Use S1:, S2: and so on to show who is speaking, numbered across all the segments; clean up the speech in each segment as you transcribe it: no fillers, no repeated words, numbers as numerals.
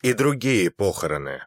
S1: и другие похороны.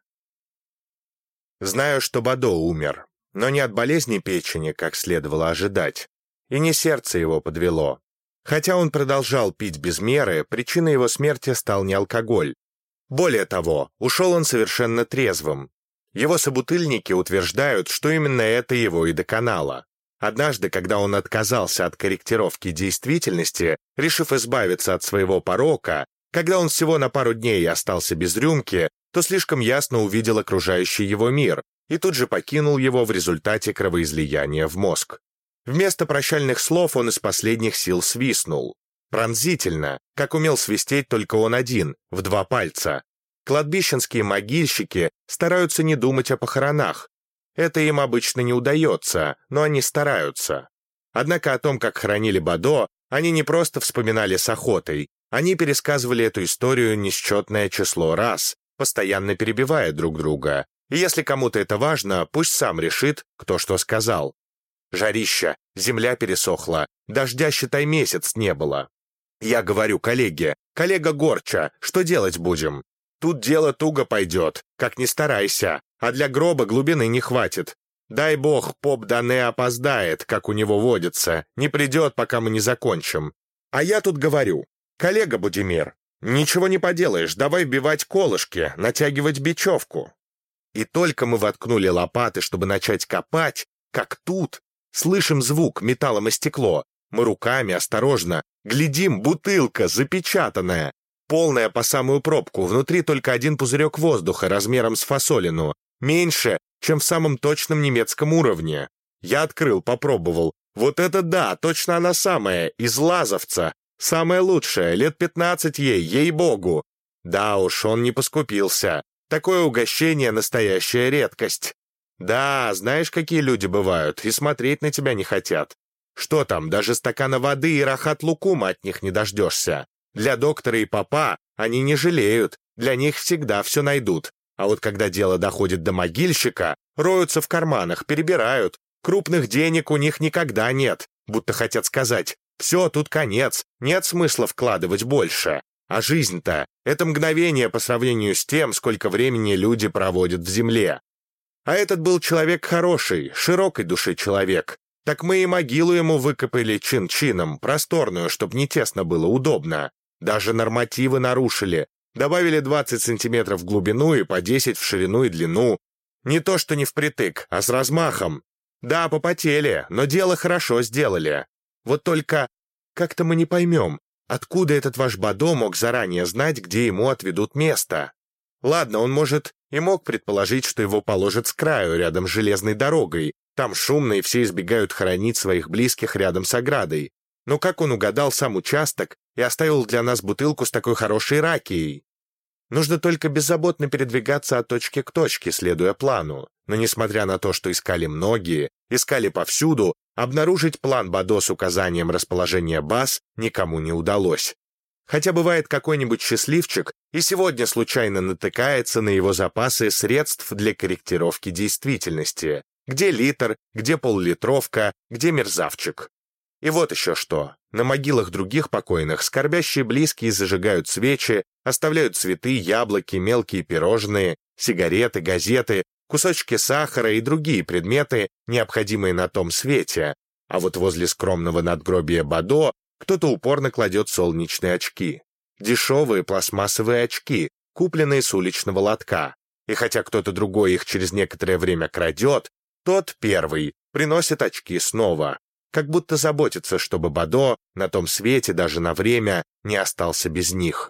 S1: Знаю, что Бадо умер, но не от болезни печени, как следовало ожидать, и не сердце его подвело. Хотя он продолжал пить без меры, причиной его смерти стал не алкоголь. Более того, ушел он совершенно трезвым. Его собутыльники утверждают, что именно это его и доконало. Однажды, когда он отказался от корректировки действительности, решив избавиться от своего порока, когда он всего на пару дней остался без рюмки, то слишком ясно увидел окружающий его мир и тут же покинул его в результате кровоизлияния в мозг. Вместо прощальных слов он из последних сил свистнул. Пронзительно, как умел свистеть только он один, в 2 пальца. Кладбищенские могильщики стараются не думать о похоронах. Это им обычно не удается, но они стараются. Однако о том, как хоронили Бадо, они не просто вспоминали с охотой, они пересказывали эту историю несчетное число раз, постоянно перебивая друг друга. И если кому-то это важно, пусть сам решит, кто что сказал. Жарища, земля пересохла, дождя, считай, месяц не было. Я говорю коллега Горча, что делать будем? Тут дело туго пойдет, как ни старайся, а для гроба глубины не хватит. Дай бог, поп Дане опоздает, как у него водится, не придет, пока мы не закончим. А я тут говорю, коллега Будимир, ничего не поделаешь, давай вбивать колышки, натягивать бечевку. И только мы воткнули лопаты, чтобы начать копать, как тут слышим звук металлом и стекло. Мы руками осторожно глядим, бутылка запечатанная, полная по самую пробку, внутри только один пузырек воздуха размером с фасолину, меньше, чем в самом точном немецком уровне. Я открыл, попробовал. Вот это да, точно она самая, из Лазовца. Самая лучшая, лет 15 ей, ей-богу. Да уж, он не поскупился. Такое угощение — настоящая редкость. Да, знаешь, какие люди бывают, и смотреть на тебя не хотят. Что там, даже стакана воды и рахат-лукума от них не дождешься. Для доктора и попа они не жалеют, для них всегда все найдут. А вот когда дело доходит до могильщика, роются в карманах, перебирают. Крупных денег у них никогда нет, будто хотят сказать: все, тут конец, нет смысла вкладывать больше. А жизнь-то — это мгновение по сравнению с тем, сколько времени люди проводят в земле. А этот был человек хороший, широкой души человек. Так мы и могилу ему выкопали чин-чином, просторную, чтоб не тесно было, удобно. Даже нормативы нарушили. Добавили 20 сантиметров в глубину и по 10 в ширину и длину. Не то что не впритык, а с размахом. Да, попотели, но дело хорошо сделали. Вот только как-то мы не поймем, откуда этот ваш Бадо мог заранее знать, где ему отведут место. Ладно, он, может, и мог предположить, что его положат с краю, рядом с железной дорогой. Там шумно, и все избегают хоронить своих близких рядом с оградой. Но как он угадал сам участок и оставил для нас бутылку с такой хорошей ракией? Нужно только беззаботно передвигаться от точки к точке, следуя плану. Но несмотря на то, что искали многие, искали повсюду, обнаружить план Бадо с указанием расположения баз никому не удалось. Хотя бывает какой-нибудь счастливчик и сегодня случайно натыкается на его запасы средств для корректировки действительности. Где литр, где пол-литровка, где мерзавчик. И вот еще что. На могилах других покойных скорбящие близкие зажигают свечи, оставляют цветы, яблоки, мелкие пирожные, сигареты, газеты, кусочки сахара и другие предметы, необходимые на том свете. А вот возле скромного надгробия Бадо кто-то упорно кладет солнечные очки. Дешевые пластмассовые очки, купленные с уличного лотка. И хотя кто-то другой их через некоторое время крадет, тот первый приносит очки снова, как будто заботится, чтобы Бадо на том свете даже на время не остался без них.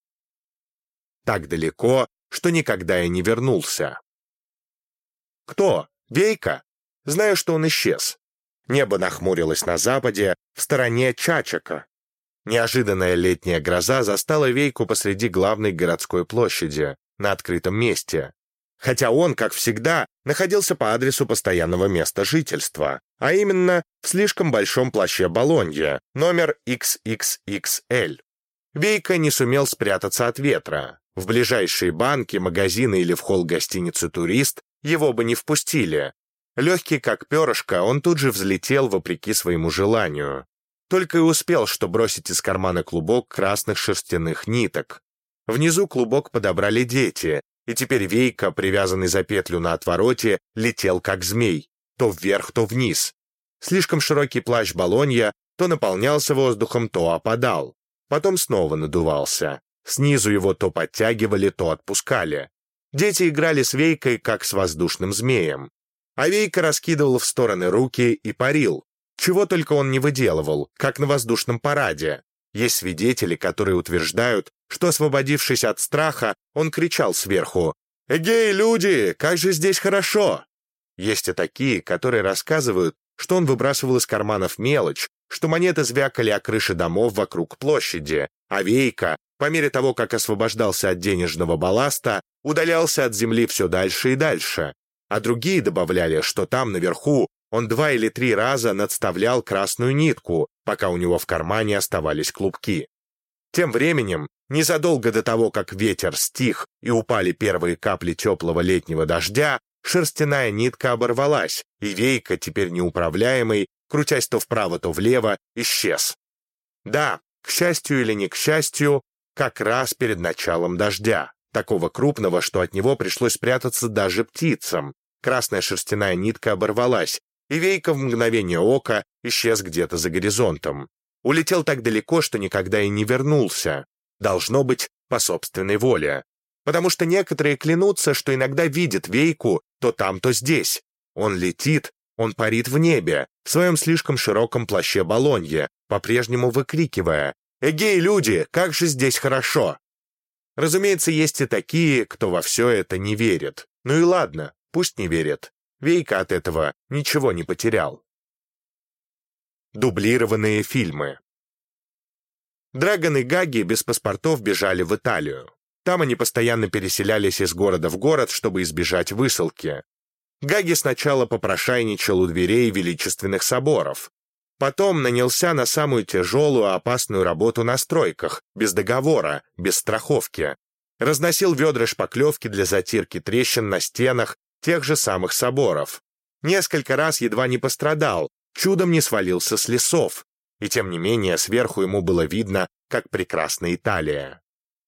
S1: Так далеко, что никогда и не вернулся. Кто? Вейка? Знаю, что он исчез. Небо нахмурилось на западе, в стороне Чачака. Неожиданная летняя гроза застала Вейку посреди главной городской площади, на открытом месте. Хотя он, как всегда, находился по адресу постоянного места жительства, а именно в слишком большом плаще Болонья, номер XXXL. Вейка не сумел спрятаться от ветра. В ближайшие банки, магазины или в холл гостиницы «Турист» его бы не впустили. Легкий как перышко, он тут же взлетел вопреки своему желанию. Только и успел, что бросить из кармана клубок красных шерстяных ниток. Внизу клубок подобрали дети, и теперь Вейка, привязанный за петлю на отвороте, летел как змей, то вверх, то вниз. Слишком широкий плащ Болонья то наполнялся воздухом, то опадал. Потом снова надувался. Снизу его то подтягивали, то отпускали. Дети играли с Вейкой, как с воздушным змеем. А Вейка раскидывал в стороны руки и парил. Чего только он не выделывал, как на воздушном параде. Есть свидетели, которые утверждают, что, освободившись от страха, он кричал сверху: «Эгей, люди, как же здесь хорошо!» Есть и такие, которые рассказывают, что он выбрасывал из карманов мелочь, что монеты звякали о крыши домов вокруг площади, а Вейка, по мере того, как освобождался от денежного балласта, удалялся от земли все дальше и дальше. А другие добавляли, что там, наверху, он 2 или 3 раза надставлял красную нитку, пока у него в кармане оставались клубки. Тем временем, незадолго до того, как ветер стих и упали первые капли теплого летнего дождя, шерстяная нитка оборвалась, и Вейка, теперь неуправляемый, крутясь то вправо, то влево, исчез. Да, к счастью или не к счастью, как раз перед началом дождя, такого крупного, что от него пришлось спрятаться даже птицам. Красная шерстяная нитка оборвалась, и Вейка в мгновение ока исчез где-то за горизонтом. Улетел так далеко, что никогда и не вернулся. Должно быть, по собственной воле. Потому что некоторые клянутся, что иногда видят Вейку то там, то здесь. Он летит, он парит в небе, в своем слишком широком плаще Болонье, по-прежнему выкрикивая: «Эгей, люди, как же здесь хорошо!» Разумеется, есть и такие, кто во все это не верит. Ну и ладно, пусть не верит. Вейка от этого ничего не потерял. Дублированные фильмы. Драгон и Гаги без паспортов бежали в Италию. Там они постоянно переселялись из города в город, чтобы избежать высылки. Гаги сначала попрошайничал у дверей величественных соборов. Потом нанялся на самую тяжелую, опасную работу на стройках, без договора, без страховки. Разносил ведра шпаклевки для затирки трещин на стенах тех же самых соборов. Несколько раз едва не пострадал, чудом не свалился с лесов. И тем не менее сверху ему было видно, как прекрасна Италия.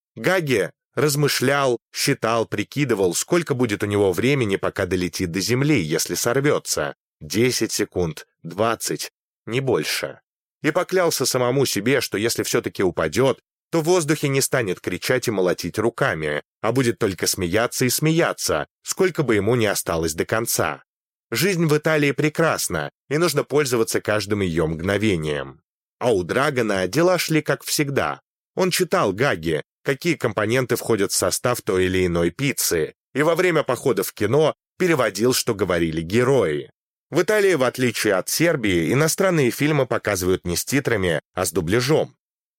S1: Гаги размышлял, считал, прикидывал, сколько будет у него времени, пока долетит до земли, если сорвется. 10 секунд, 20, не больше. И поклялся самому себе, что если все-таки упадет, то в воздухе не станет кричать и молотить руками, а будет только смеяться и смеяться, сколько бы ему ни осталось до конца. Жизнь в Италии прекрасна, и нужно пользоваться каждым ее мгновением. А у Драгона дела шли как всегда. Он читал Гаги, какие компоненты входят в состав той или иной пиццы, и во время похода в кино переводил, что говорили герои. В Италии, в отличие от Сербии, иностранные фильмы показывают не с титрами, а с дубляжом.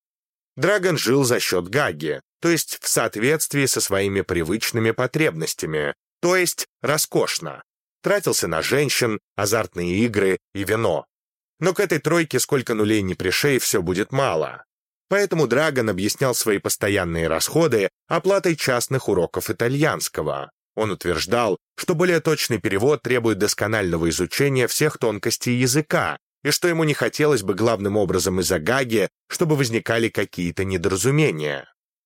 S1: Драгон жил за счет Гаги, то есть в соответствии со своими привычными потребностями, то есть роскошно. Тратился на женщин, азартные игры и вино. Но к этой тройке сколько нулей ни пришей, все будет мало. Поэтому Драгон объяснял свои постоянные расходы оплатой частных уроков итальянского. Он утверждал, что более точный перевод требует досконального изучения всех тонкостей языка, и что ему не хотелось бы главным образом из-за Гаги, чтобы возникали какие-то недоразумения.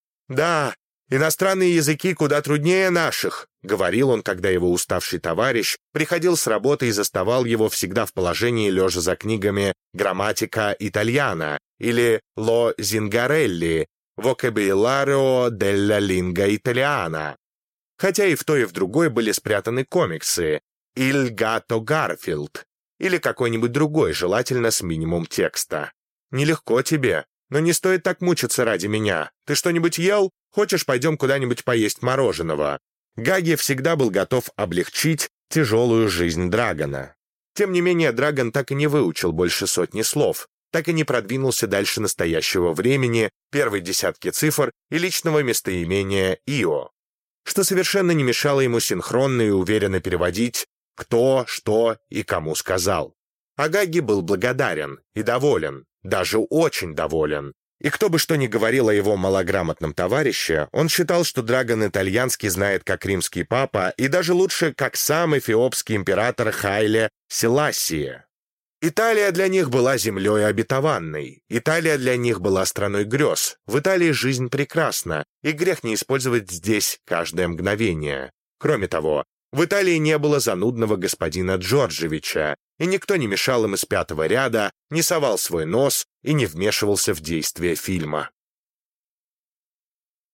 S1: «Да, иностранные языки куда труднее наших», — говорил он, когда его уставший товарищ приходил с работы и заставал его всегда в положении лежа за книгами «Грамматика итальяна» или «Ло Зингарелли», «Vocabolario della lingua italiana». Хотя и в той, и в другой были спрятаны комиксы «Il gatto Garfield» или какой-нибудь другой, желательно с минимум текста. «Нелегко тебе, но не стоит так мучиться ради меня. Ты что-нибудь ел? Хочешь, пойдем куда-нибудь поесть мороженого?» Гаги всегда был готов облегчить тяжелую жизнь Драгона. Тем не менее, Драгон так и не выучил больше 100 слов, так и не продвинулся дальше настоящего времени, первой десятки цифр и личного местоимения «Ио», что совершенно не мешало ему синхронно и уверенно переводить кто, что и кому сказал. А Гаги был благодарен и доволен, даже очень доволен. И кто бы что ни говорил о его малограмотном товарище, он считал, что Драгон итальянский знает как римский папа и даже лучше, как сам эфиопский император Хайле Селасие. Италия для них была землей обетованной. Италия для них была страной грез. В Италии жизнь прекрасна, и грех не использовать здесь каждое мгновение. Кроме того, в Италии не было занудного господина Джорджевича, и никто не мешал им из пятого ряда, не совал свой нос и не вмешивался в действие фильма.